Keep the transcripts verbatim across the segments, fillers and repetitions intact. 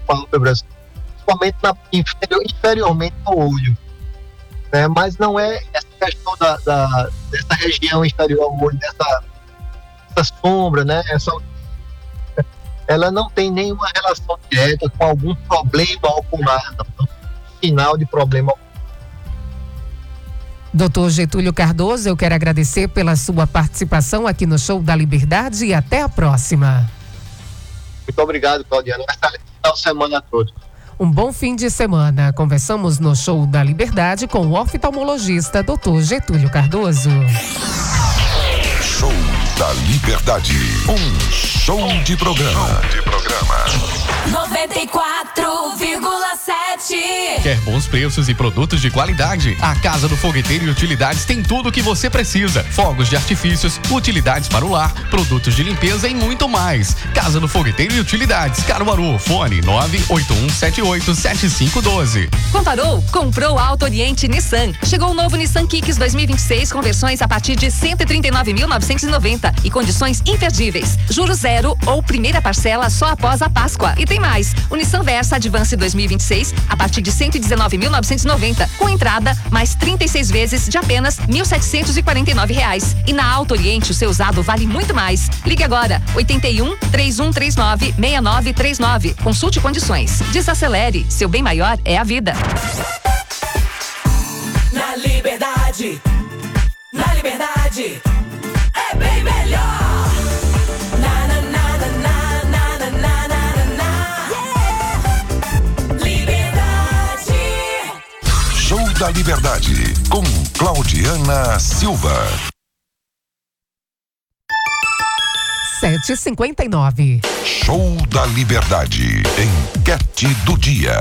pálpebras, principalmente na, inferior, inferiormente ao olho, né? Mas não é essa questão da, da, dessa região inferior ao olho, dessa, dessa sombra, né? Essa, ela não tem nenhuma relação direta com algum problema ocular, não, sinal de problema ocular. doutor Getúlio Cardoso, eu quero agradecer pela sua participação aqui no Show da Liberdade e até a próxima. Muito obrigado, Claudiana. Excelente final de semana a todos. Um bom fim de semana. Conversamos no Show da Liberdade com o oftalmologista doutor Getúlio Cardoso. Show da Liberdade. Um show de programa. Show de programa. noventa e quatro vírgula sete. Quer bons preços e produtos de qualidade? A Casa do Fogueteiro e Utilidades tem tudo o que você precisa. Fogos de artifícios, utilidades para o lar, produtos de limpeza e muito mais. Casa do Fogueteiro e Utilidades, Caruaru, fone nove oito um sete oito sete cinco um dois. Comparou? Comprou Auto Oriente Nissan. Chegou o novo Nissan Kicks dois mil e vinte e seis com versões a partir de cento e trinta e nove mil novecentos e noventa e condições imperdíveis. Juros zero ou primeira parcela só após a Páscoa. E tem mais, o Nissan Versa Advance dois mil e vinte e seis a partir de cento e dezenove mil novecentos e noventa, com entrada mais trinta e seis vezes de apenas mil setecentos e quarenta e nove reais. E na Auto Oriente o seu usado vale muito mais. Ligue agora oitenta e um, três um três nove, seis nove três nove. Consulte condições. Desacelere, seu bem maior é a vida. Na Liberdade, na Liberdade, é bem melhor. Na, na, na, na, na, na, na, na, na. Yeah. Liberdade. Show da Liberdade com Claudiana Silva. sete e cinquenta e nove. Show da Liberdade. Enquete do dia.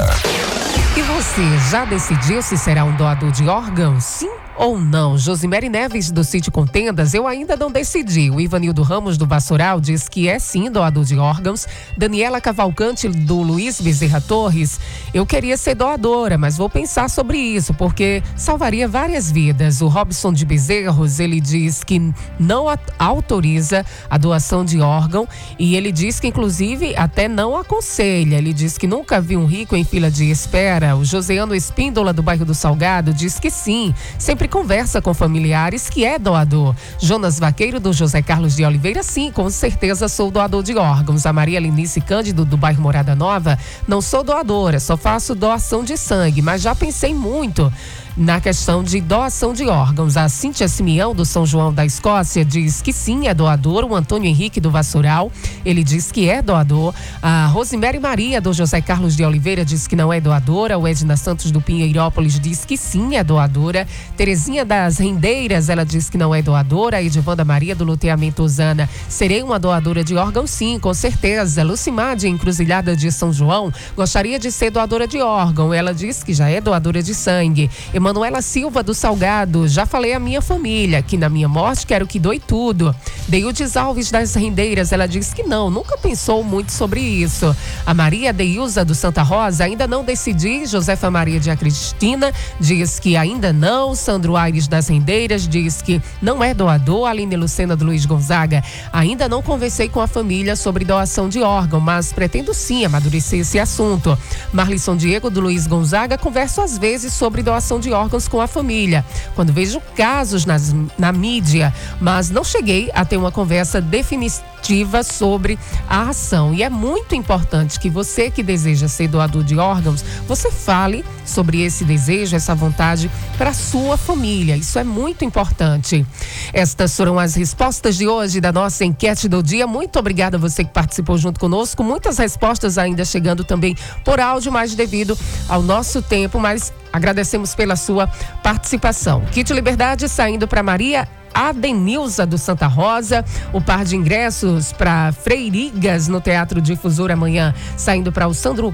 E você já decidiu se será um doador de órgãos? Sim ou não? Josimere Neves, do Sítio Contendas, eu ainda não decidi. O Ivanildo Ramos, do Vassoural, diz que é sim doador de órgãos. Daniela Cavalcante, do Luiz Bezerra Torres, eu queria ser doadora, mas vou pensar sobre isso, porque salvaria várias vidas. O Robson de Bezerros, ele diz que não autoriza a doação de órgão e ele diz que, inclusive, até não aconselha. Ele diz que nunca viu um rico em fila de espera. O Joseano Espíndola, do bairro do Salgado, diz que sim, sempre conversa com familiares que é doador. Jonas Vaqueiro, do José Carlos de Oliveira, sim, com certeza sou doador de órgãos. A Maria Lenice Cândido, do bairro Morada Nova, não sou doadora, só faço doação de sangue, mas já pensei muito na questão de doação de órgãos. A Cíntia Simeão, do São João da Escócia, diz que sim, é doador. O Antônio Henrique, do Vassoural, ele diz que é doador. A Rosemary Maria, do José Carlos de Oliveira, diz que não é doadora. O Edna Santos, do Pinheirópolis, diz que sim, é doadora. Terezinha das Rendeiras, ela diz que não é doadora. A Edivanda Maria, do Loteamento Osana, serei uma doadora de órgãos? Sim, com certeza. Lucimar, de Encruzilhada de São João, gostaria de ser doadora de órgão. Ela diz que já é doadora de sangue. Emanuela Silva, do Salgado, já falei à minha família que na minha morte quero que doe tudo. Deildes Alves das Rendeiras, ela diz que não, nunca pensou muito sobre isso. A Maria Deilza, do Santa Rosa, ainda não decidi. Josefa Maria de Cristina diz que ainda não. Sandro Aires das Rendeiras diz que não é doador. Aline Lucena, do Luiz Gonzaga, ainda não conversei com a família sobre doação de órgão, mas pretendo sim amadurecer esse assunto. Marlisson Diego, do Luiz Gonzaga, converso às vezes sobre doação de órgãos com a família, quando vejo casos nas, na mídia, mas não cheguei a ter uma conversa definitiva sobre a ação. E é muito importante que você que deseja ser doador de órgãos, você fale sobre esse desejo, essa vontade para sua família. Isso é muito importante. Estas foram as respostas de hoje da nossa enquete do dia. Muito obrigada a você que participou junto conosco. Muitas respostas ainda chegando também por áudio, mas devido ao nosso tempo, mas agradecemos pela sua participação. Kit Liberdade saindo para Maria Adenilza, do Santa Rosa. O par de ingressos para Freirigas no Teatro Difusor amanhã saindo para o Sandro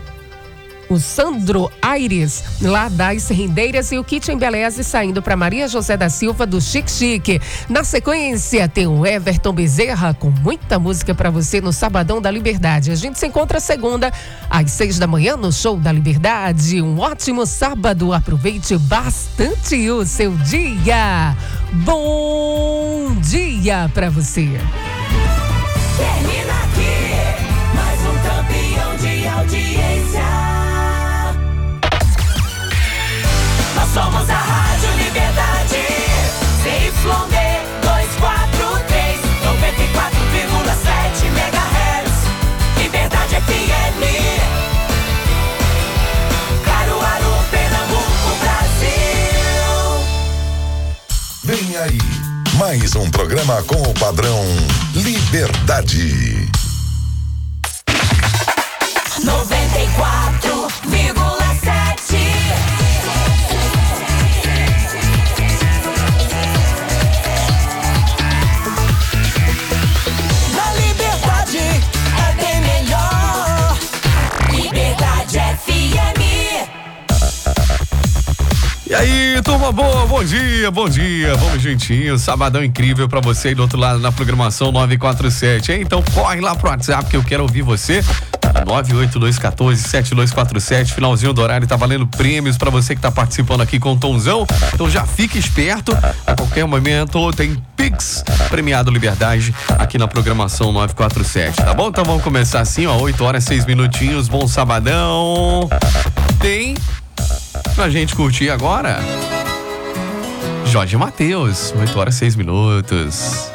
O Sandro Aires, lá das Rendeiras, e o kit Embeleze saindo para Maria José da Silva, do Chique Chique. Na sequência, tem o Everton Bezerra com muita música para você no Sabadão da Liberdade. A gente se encontra segunda, às seis da manhã, no Show da Liberdade. Um ótimo sábado, aproveite bastante o seu dia. Bom dia para você. Termina aqui, mais um campeão de audiência. Mais um programa com o padrão Liberdade. noventa e quatro vírgula sete. Na Liberdade é bem melhor. Liberdade F M. E aí, turma boa, bom dia, bom dia, vamos juntinho, sabadão incrível pra você aí do outro lado na programação nove quatro sete, hein? Então corre lá pro WhatsApp que eu quero ouvir você, nove oito dois um quatro sete dois quatro sete, finalzinho do horário, tá valendo prêmios pra você que tá participando aqui com o Tonzão, então já fique esperto, a qualquer momento tem Pix premiado Liberdade aqui na programação nove quatro sete, tá bom? Então vamos começar assim, ó, oito horas, seis minutinhos, bom sabadão, tem... Pra gente curtir agora, Jorge Mateus, oito horas, seis minutos.